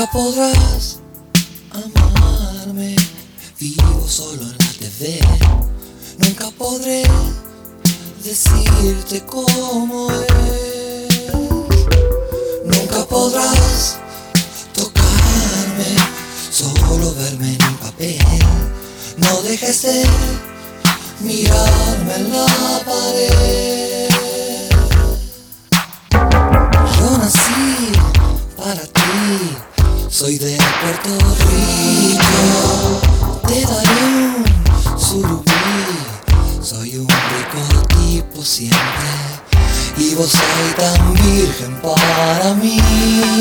podrás amarme, vivo solo en la TV. Nunca podré decirte cómo es. Nunca podrás tocarme, solo verme en un papel. No dejes de mirarme en la pared. Yo nací para ti, soy de Puerto Rico. Te daré un surubí, soy un rico tipo siempre, y vos soy tan virgen para mí.